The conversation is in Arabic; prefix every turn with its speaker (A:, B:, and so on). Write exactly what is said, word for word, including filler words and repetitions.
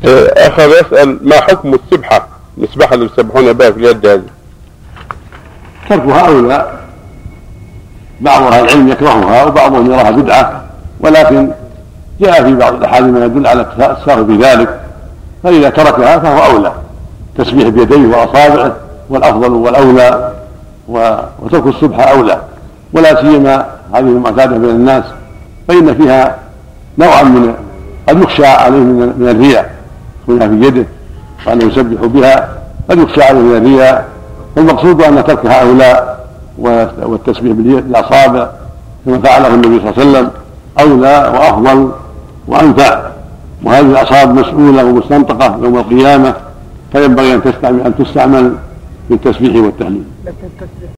A: أخذ يسأل ما حكم السبحة، السبحة اللي يسبحون بها في اليد هذه؟
B: تركها أولى. بعض أهل العلم يكرهها وبعضهم يراها بدعة، ولكن جاء في بعض الأحاديث ما يدل على السهر بذلك، فإذا تركها فهو أولى. تسبيح بيديه وأصابعه والأفضل والأولى، وترك السبحة أولى، ولا سيما هذه المعتادة بين الناس، فإن فيها نوعا من قد يخشى عليه من الرياء، يكونها في يده وأنه يسبح بها قد يخشى عليه من الرياء، فالمقصود أن تركها أولى، والتسبيح بالأصابع كما فعله النبي صلى الله عليه وسلم أولى وأفضل وأنفع. وهذه الأصابع مسؤولة ومستنطقة يوم القيامة، فينبغي أن تستعمل أن تستعمل في التسبيح والتهليل.